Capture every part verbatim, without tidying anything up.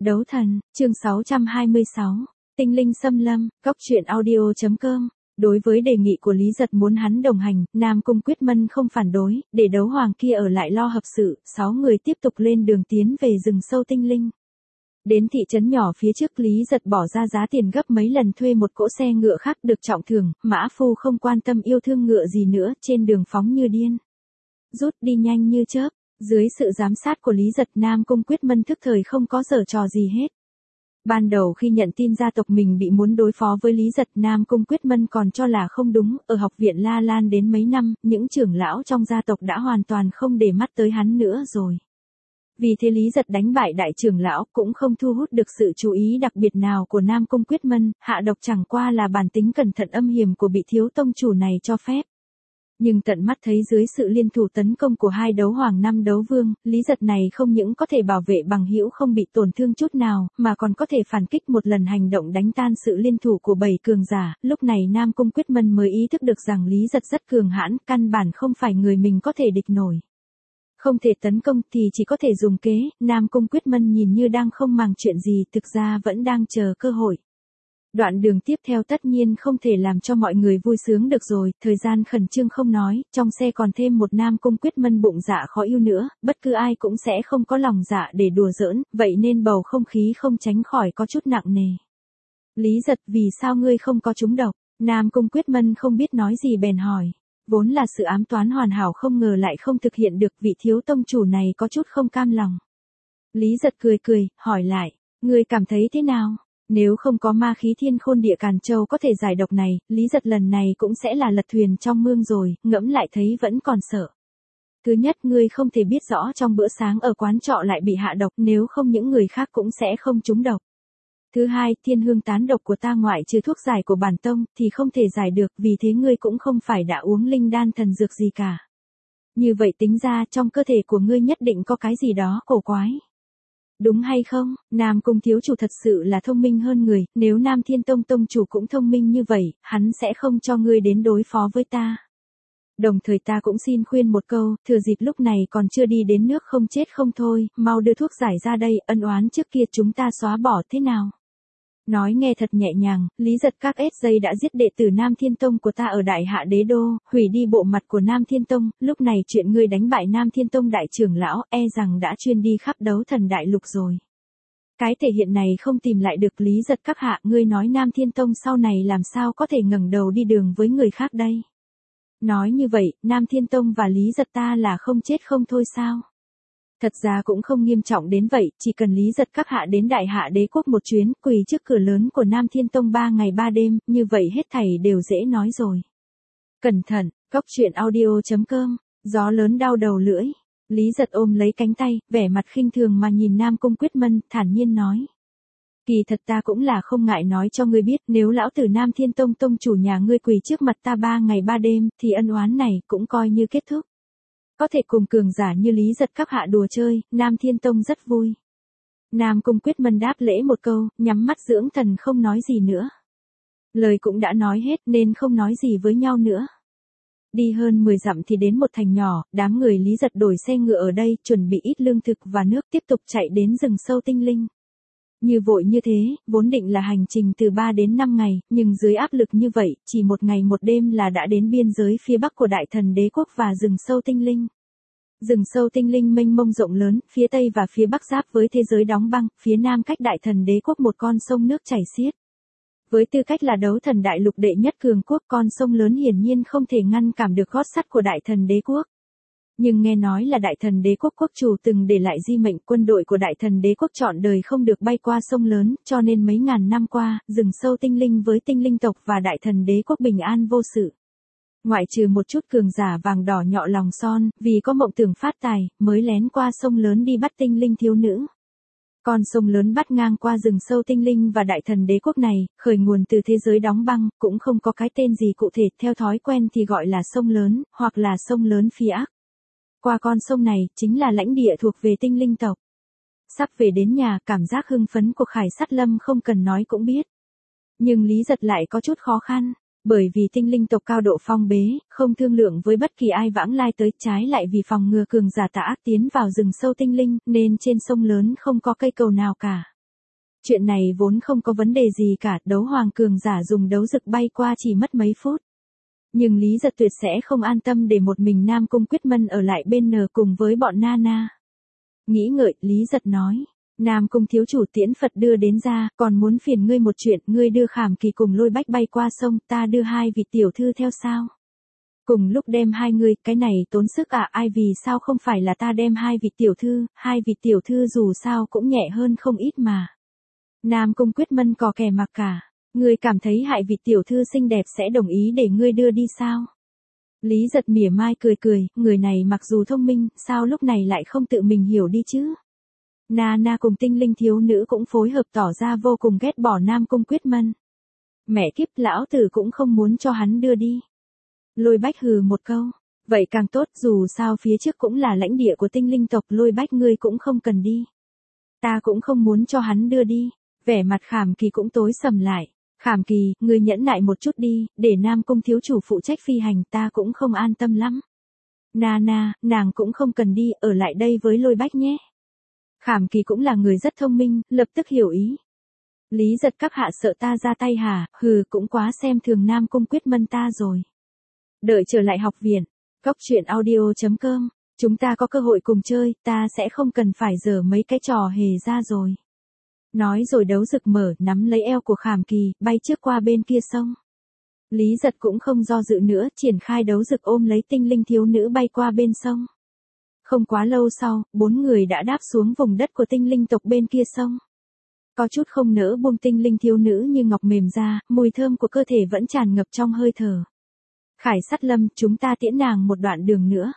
Đấu thần, chương sáu trăm hai mươi sáu, tinh linh xâm lâm, góc truyện audio.com. Đối với đề nghị của Lý Giật muốn hắn đồng hành, Nam Cung Quyết Mân không phản đối, để đấu hoàng kia ở lại lo hợp sự, sáu người tiếp tục lên đường tiến về rừng sâu tinh linh. Đến thị trấn nhỏ phía trước, Lý Giật bỏ ra giá tiền gấp mấy lần thuê một cỗ xe ngựa khác được trọng thưởng, mã phu không quan tâm yêu thương ngựa gì nữa, trên đường phóng như điên. Rút đi nhanh như chớp. Dưới sự giám sát của Lý Giật, Nam Cung Quyết Mân thức thời không có giở trò gì hết. Ban đầu khi nhận tin gia tộc mình bị muốn đối phó với Lý Giật, Nam Cung Quyết Mân còn cho là không đúng, ở học viện La Lan đến mấy năm, những trưởng lão trong gia tộc đã hoàn toàn không để mắt tới hắn nữa rồi. Vì thế Lý Giật đánh bại đại trưởng lão cũng không thu hút được sự chú ý đặc biệt nào của Nam Cung Quyết Mân, hạ độc chẳng qua là bản tính cẩn thận âm hiểm của bị thiếu tông chủ này cho phép. Nhưng tận mắt thấy dưới sự liên thủ tấn công của hai đấu hoàng năm đấu vương, Lý Giật này không những có thể bảo vệ bằng hữu không bị tổn thương chút nào, mà còn có thể phản kích một lần hành động đánh tan sự liên thủ của bảy cường giả. Lúc này Nam Cung Quyết Mân mới ý thức được rằng Lý Giật rất cường hãn, căn bản không phải người mình có thể địch nổi. Không thể tấn công thì chỉ có thể dùng kế, Nam Cung Quyết Mân nhìn như đang không màng chuyện gì, thực ra vẫn đang chờ cơ hội. Đoạn đường tiếp theo tất nhiên không thể làm cho mọi người vui sướng được rồi, thời gian khẩn trương không nói, trong xe còn thêm một Nam Cung Quyết Mân bụng dạ khó yêu nữa, bất cứ ai cũng sẽ không có lòng dạ để đùa giỡn, vậy nên bầu không khí không tránh khỏi có chút nặng nề. Lý Giật, vì sao ngươi không có trúng độc? Nam Cung Quyết Mân không biết nói gì bèn hỏi. Vốn là sự ám toán hoàn hảo không ngờ lại không thực hiện được, vị thiếu tông chủ này có chút không cam lòng. Lý Giật cười cười, hỏi lại, ngươi cảm thấy thế nào? Nếu không có ma khí thiên khôn địa càn châu có thể giải độc này, Lý Giật lần này cũng sẽ là lật thuyền trong mương rồi, ngẫm lại thấy vẫn còn sợ. Thứ nhất, ngươi không thể biết rõ trong bữa sáng ở quán trọ lại bị hạ độc, nếu không những người khác cũng sẽ không trúng độc. Thứ hai, thiên hương tán độc của ta ngoại trừ thuốc giải của bản tông thì không thể giải được, vì thế ngươi cũng không phải đã uống linh đan thần dược gì cả. Như vậy tính ra trong cơ thể của ngươi nhất định có cái gì đó cổ quái. Đúng hay không? Nam Cung thiếu chủ thật sự là thông minh hơn người, nếu Nam Thiên Tông tông chủ cũng thông minh như vậy, hắn sẽ không cho ngươi đến đối phó với ta. Đồng thời ta cũng xin khuyên một câu, thừa dịp lúc này còn chưa đi đến nước không chết không thôi, mau đưa thuốc giải ra đây, ân oán trước kia chúng ta xóa bỏ thế nào? Nói nghe thật nhẹ nhàng, Lý Giật, các ét giây đã giết đệ tử Nam Thiên Tông của ta ở Đại Hạ Đế Đô, hủy đi bộ mặt của Nam Thiên Tông, lúc này chuyện ngươi đánh bại Nam Thiên Tông đại trưởng lão e rằng đã chuyên đi khắp đấu thần đại lục rồi. Cái thể hiện này không tìm lại được. Lý Giật các hạ, ngươi nói Nam Thiên Tông sau này làm sao có thể ngẩng đầu đi đường với người khác đây? Nói như vậy, Nam Thiên Tông và Lý Giật ta là không chết không thôi sao? Thật ra cũng không nghiêm trọng đến vậy, chỉ cần Lý Giật các hạ đến Đại Hạ Đế quốc một chuyến, quỳ trước cửa lớn của Nam Thiên Tông ba ngày ba đêm, như vậy hết thảy đều dễ nói rồi. Cẩn thận, góc truyện audio.com, gió lớn đau đầu lưỡi. Lý Giật ôm lấy cánh tay, vẻ mặt khinh thường mà nhìn Nam Cung Quyết Mân, thản nhiên nói. Kỳ thật ta cũng là không ngại nói cho ngươi biết, nếu lão tử Nam Thiên Tông tông chủ nhà ngươi quỳ trước mặt ta ba ngày ba đêm, thì ân oán này cũng coi như kết thúc. Có thể cùng cường giả như Lý Giật các hạ đùa chơi, Nam Thiên Tông rất vui. Nam Cung Quyết Mân đáp lễ một câu, nhắm mắt dưỡng thần không nói gì nữa. Lời cũng đã nói hết nên không nói gì với nhau nữa. Đi hơn mười dặm thì đến một thành nhỏ, đám người Lý Giật đổi xe ngựa ở đây, chuẩn bị ít lương thực và nước tiếp tục chạy đến rừng sâu tinh linh. Như vội như thế, vốn định là hành trình từ ba đến năm ngày, nhưng dưới áp lực như vậy, chỉ một ngày một đêm là đã đến biên giới phía bắc của Đại Thần Đế quốc và rừng sâu tinh linh. Rừng sâu tinh linh mênh mông rộng lớn, phía tây và phía bắc giáp với thế giới đóng băng, phía nam cách Đại Thần Đế quốc một con sông nước chảy xiết. Với tư cách là đấu thần đại lục đệ nhất cường quốc, con sông lớn hiển nhiên không thể ngăn cản được gót sắt của Đại Thần Đế quốc. Nhưng nghe nói là Đại Thần Đế quốc quốc chủ từng để lại di mệnh, quân đội của Đại Thần Đế quốc trọn đời không được bay qua sông lớn, cho nên mấy ngàn năm qua, rừng sâu tinh linh với tinh linh tộc và Đại Thần Đế quốc bình an vô sự. Ngoại trừ một chút cường giả vàng đỏ nhọ lòng son, vì có mộng tưởng phát tài, mới lén qua sông lớn đi bắt tinh linh thiếu nữ. Con sông lớn bắt ngang qua rừng sâu tinh linh và Đại Thần Đế quốc này, khởi nguồn từ thế giới đóng băng, cũng không có cái tên gì cụ thể, theo thói quen thì gọi là sông lớn, hoặc là sông lớn phía ác. Qua con sông này, chính là lãnh địa thuộc về tinh linh tộc. Sắp về đến nhà, cảm giác hưng phấn của Khải Sát Lâm không cần nói cũng biết. Nhưng Lý Giật lại có chút khó khăn, bởi vì tinh linh tộc cao độ phong bế, không thương lượng với bất kỳ ai vãng lai tới, trái lại vì phòng ngừa cường giả tà ác tiến vào rừng sâu tinh linh, nên trên sông lớn không có cây cầu nào cả. Chuyện này vốn không có vấn đề gì cả, đấu hoàng cường giả dùng đấu dực bay qua chỉ mất mấy phút. Nhưng Lý Giật tuyệt sẽ không an tâm để một mình Nam Cung Quyết Mân ở lại bên N cùng với bọn Nana. Nghĩ ngợi, Lý Giật nói, Nam Cung thiếu chủ tiễn Phật đưa đến ra, còn muốn phiền ngươi một chuyện, ngươi đưa Khảm Kỳ cùng Lôi Bách bay qua sông, ta đưa hai vị tiểu thư theo sao? Cùng lúc đem hai người, cái này tốn sức à, ai vì sao không phải là ta đem hai vị tiểu thư, hai vị tiểu thư dù sao cũng nhẹ hơn không ít mà. Nam Cung Quyết Mân cò kè mặc cả, ngươi cảm thấy hại vị tiểu thư xinh đẹp sẽ đồng ý để ngươi đưa đi sao? Lý Giật mỉa mai cười cười, người này mặc dù thông minh, sao lúc này lại không tự mình hiểu đi chứ? Nana cùng tinh linh thiếu nữ cũng phối hợp tỏ ra vô cùng ghét bỏ Nam Cung Quyết Mân. Mẹ kiếp, lão tử cũng không muốn cho hắn đưa đi. Lôi Bách hừ một câu, vậy càng tốt, dù sao phía trước cũng là lãnh địa của tinh linh tộc, Lôi Bách ngươi cũng không cần đi. Ta cũng không muốn cho hắn đưa đi. Vẻ mặt Khảm Kỳ cũng tối sầm lại. Khảm Kỳ, ngươi nhẫn nại một chút đi, để Nam Cung thiếu chủ phụ trách phi hành, ta cũng không an tâm lắm. Nana, nàng cũng không cần đi, ở lại đây với Lôi Bách nhé. Khảm Kỳ cũng là người rất thông minh, lập tức hiểu ý. Lý Giật các hạ sợ ta ra tay hả, hừ, cũng quá xem thường Nam Cung Quyết Mân ta rồi. Đợi trở lại học viện, Cóc truyện audio chấm com, chúng ta có cơ hội cùng chơi, ta sẽ không cần phải giở mấy cái trò hề ra rồi. Nói rồi đấu dực mở, nắm lấy eo của Khảm Kỳ, bay trước qua bên kia sông. Lý Giật cũng không do dự nữa, triển khai đấu dực ôm lấy tinh linh thiếu nữ bay qua bên sông. Không quá lâu sau, bốn người đã đáp xuống vùng đất của tinh linh tộc bên kia sông. Có chút không nỡ buông tinh linh thiếu nữ như ngọc mềm ra, mùi thơm của cơ thể vẫn tràn ngập trong hơi thở. Khải Sắt Lâm, chúng ta tiễn nàng một đoạn đường nữa.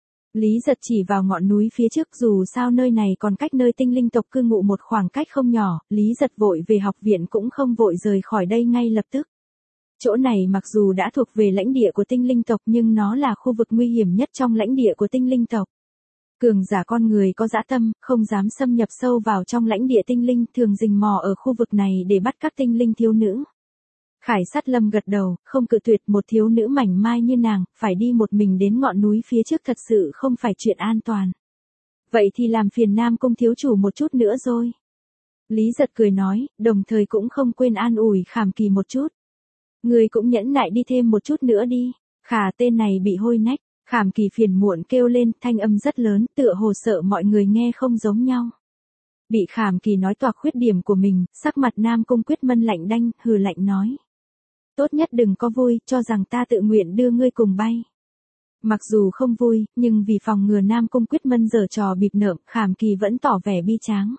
Lý Giật chỉ vào ngọn núi phía trước, dù sao nơi này còn cách nơi tinh linh tộc cư ngụ một khoảng cách không nhỏ, Lý Giật vội về học viện cũng không vội rời khỏi đây ngay lập tức. Chỗ này mặc dù đã thuộc về lãnh địa của tinh linh tộc nhưng nó là khu vực nguy hiểm nhất trong lãnh địa của tinh linh tộc. Cường giả con người có dã tâm, không dám xâm nhập sâu vào trong lãnh địa tinh linh, thường rình mò ở khu vực này để bắt các tinh linh thiếu nữ. Khải Sắt Lâm gật đầu, không cự tuyệt, một thiếu nữ mảnh mai như nàng, phải đi một mình đến ngọn núi phía trước thật sự không phải chuyện an toàn. Vậy thì làm phiền Nam Cung thiếu chủ một chút nữa rồi. Lý Giật cười nói, đồng thời cũng không quên an ủi Khảm Kỳ một chút. Người cũng nhẫn nại đi thêm một chút nữa đi, khả tên này bị hôi nách. Khảm Kỳ phiền muộn kêu lên, thanh âm rất lớn, tựa hồ sợ mọi người nghe không giống nhau. Bị Khảm Kỳ nói toạc khuyết điểm của mình, sắc mặt Nam Cung Quyết Mân lạnh đanh, hừ lạnh nói. Tốt nhất đừng có vui, cho rằng ta tự nguyện đưa ngươi cùng bay. Mặc dù không vui, nhưng vì phòng ngừa Nam Cung Quyết Mân giở trò bịp nợm, Khảm Kỳ vẫn tỏ vẻ bi tráng.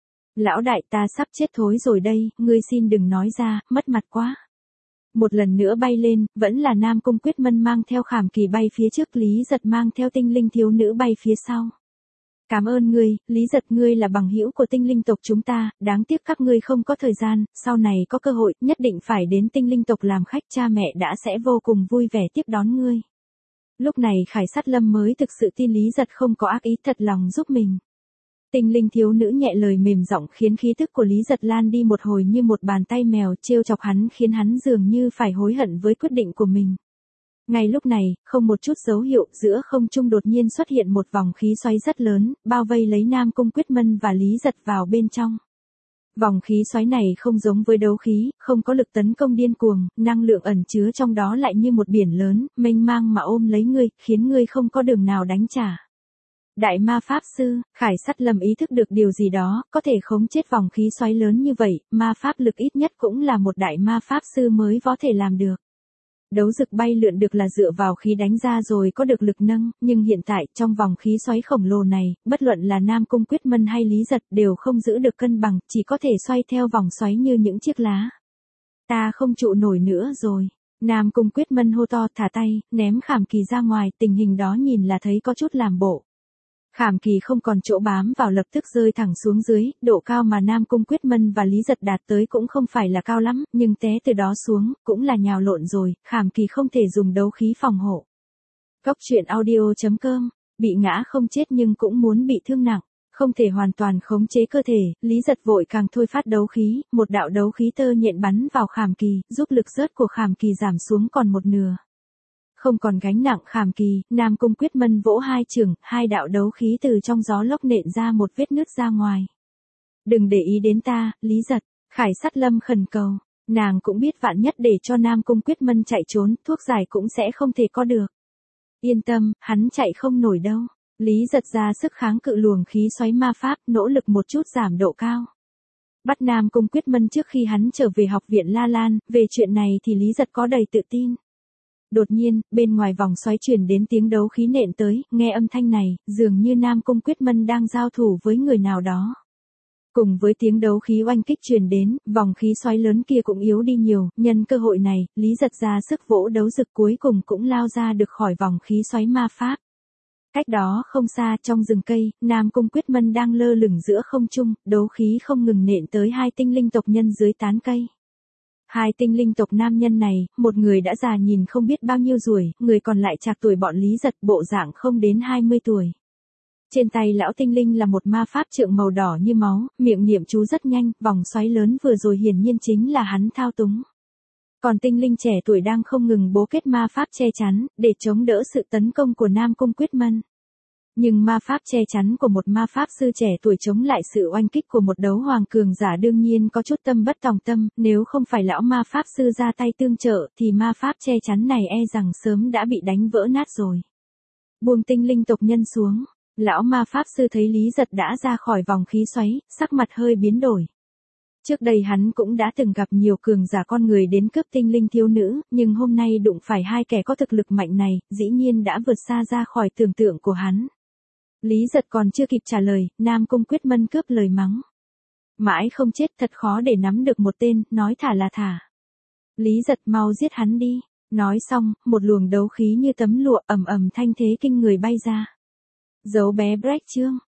Lão đại, ta sắp chết thối rồi đây, ngươi xin đừng nói ra, mất mặt quá. Một lần nữa bay lên, vẫn là Nam Cung Quyết Mân mang theo Khảm Kỳ bay phía trước, Lý Giật mang theo tinh linh thiếu nữ bay phía sau. Cảm ơn ngươi, Lý Giật, ngươi là bằng hữu của tinh linh tộc chúng ta, đáng tiếc các ngươi không có thời gian, sau này có cơ hội, nhất định phải đến tinh linh tộc làm khách, cha mẹ đã sẽ vô cùng vui vẻ tiếp đón ngươi. Lúc này Khải Sắt Lâm mới thực sự tin Lý Giật không có ác ý, thật lòng giúp mình. Tinh linh thiếu nữ nhẹ lời mềm giọng khiến khí thức của Lý Giật lan đi một hồi như một bàn tay mèo, trêu chọc hắn khiến hắn dường như phải hối hận với quyết định của mình. Ngay lúc này, không một chút dấu hiệu, giữa không trung đột nhiên xuất hiện một vòng khí xoáy rất lớn, bao vây lấy Nam Cung Quyết Mân và Lý Giật vào bên trong. Vòng khí xoáy này không giống với đấu khí, không có lực tấn công điên cuồng, năng lượng ẩn chứa trong đó lại như một biển lớn, mênh mang mà ôm lấy ngươi, khiến ngươi không có đường nào đánh trả. Đại ma pháp sư, Khải Sắt Lâm ý thức được điều gì đó, có thể khống chết vòng khí xoáy lớn như vậy, ma pháp lực ít nhất cũng là một đại ma pháp sư mới có thể làm được. Đấu dực bay lượn được là dựa vào khí đánh ra rồi có được lực nâng, nhưng hiện tại, trong vòng khí xoáy khổng lồ này, bất luận là Nam Cung Quyết Mân hay Lý Giật đều không giữ được cân bằng, chỉ có thể xoay theo vòng xoáy như những chiếc lá. Ta không trụ nổi nữa rồi. Nam Cung Quyết Mân hô to, thả tay, ném Khảm Kỳ ra ngoài, tình hình đó nhìn là thấy có chút làm bộ. Khảm Kỳ không còn chỗ bám vào, lập tức rơi thẳng xuống dưới, độ cao mà Nam Cung Quyết Mân và Lý Giật đạt tới cũng không phải là cao lắm, nhưng té từ đó xuống, cũng là nhào lộn rồi, Khảm Kỳ không thể dùng đấu khí phòng hộ. Cóc truyện audio chấm com, bị ngã không chết nhưng cũng muốn bị thương nặng, không thể hoàn toàn khống chế cơ thể, Lý Giật vội càng thôi phát đấu khí, một đạo đấu khí tơ nhện bắn vào Khảm Kỳ, giúp lực rớt của Khảm Kỳ giảm xuống còn một nửa. Không còn gánh nặng Khảm Kỳ, Nam Cung Quyết Mân vỗ hai chưởng, hai đạo đấu khí từ trong gió lốc nện ra một vết nứt ra ngoài. Đừng để ý đến ta, Lý Giật. Khải Sát Lâm khẩn cầu. Nàng cũng biết vạn nhất để cho Nam Cung Quyết Mân chạy trốn, thuốc giải cũng sẽ không thể có được. Yên tâm, hắn chạy không nổi đâu. Lý Giật ra sức kháng cự luồng khí xoáy ma pháp, nỗ lực một chút giảm độ cao. Bắt Nam Cung Quyết Mân trước khi hắn trở về học viện La Lan, về chuyện này thì Lý Giật có đầy tự tin. Đột nhiên, bên ngoài vòng xoáy truyền đến tiếng đấu khí nện tới, nghe âm thanh này, dường như Nam Cung Quyết Mân đang giao thủ với người nào đó. Cùng với tiếng đấu khí oanh kích truyền đến, vòng khí xoáy lớn kia cũng yếu đi nhiều, nhân cơ hội này, Lý Giật ra sức vỗ đấu dực cuối cùng cũng lao ra được khỏi vòng khí xoáy ma pháp. Cách đó không xa trong rừng cây, Nam Cung Quyết Mân đang lơ lửng giữa không trung, đấu khí không ngừng nện tới hai tinh linh tộc nhân dưới tán cây. Hai tinh linh tộc nam nhân này, một người đã già nhìn không biết bao nhiêu tuổi, người còn lại trạc tuổi bọn Lý Giật, bộ dạng không đến hai mươi tuổi. Trên tay lão tinh linh là một ma pháp trượng màu đỏ như máu, miệng niệm chú rất nhanh, vòng xoáy lớn vừa rồi hiển nhiên chính là hắn thao túng. Còn tinh linh trẻ tuổi đang không ngừng bố kết ma pháp che chắn, để chống đỡ sự tấn công của Nam Cung Quyết Mân. Nhưng ma pháp che chắn của một ma pháp sư trẻ tuổi chống lại sự oanh kích của một đấu hoàng cường giả đương nhiên có chút tâm bất tòng tâm, nếu không phải lão ma pháp sư ra tay tương trợ thì ma pháp che chắn này e rằng sớm đã bị đánh vỡ nát rồi. Buông tinh linh tộc nhân xuống, lão ma pháp sư thấy Lý Giật đã ra khỏi vòng khí xoáy, sắc mặt hơi biến đổi. Trước đây hắn cũng đã từng gặp nhiều cường giả con người đến cướp tinh linh thiếu nữ, nhưng hôm nay đụng phải hai kẻ có thực lực mạnh này, dĩ nhiên đã vượt xa ra khỏi tưởng tượng của hắn. Lý Giật còn chưa kịp trả lời, Nam Cung Quyết Mân cướp lời mắng. Mãi không chết, thật khó để nắm được một tên, nói thả là thả. Lý Giật mau giết hắn đi. Nói xong, một luồng đấu khí như tấm lụa ầm ầm thanh thế kinh người bay ra. Dấu bé Brecht Trương,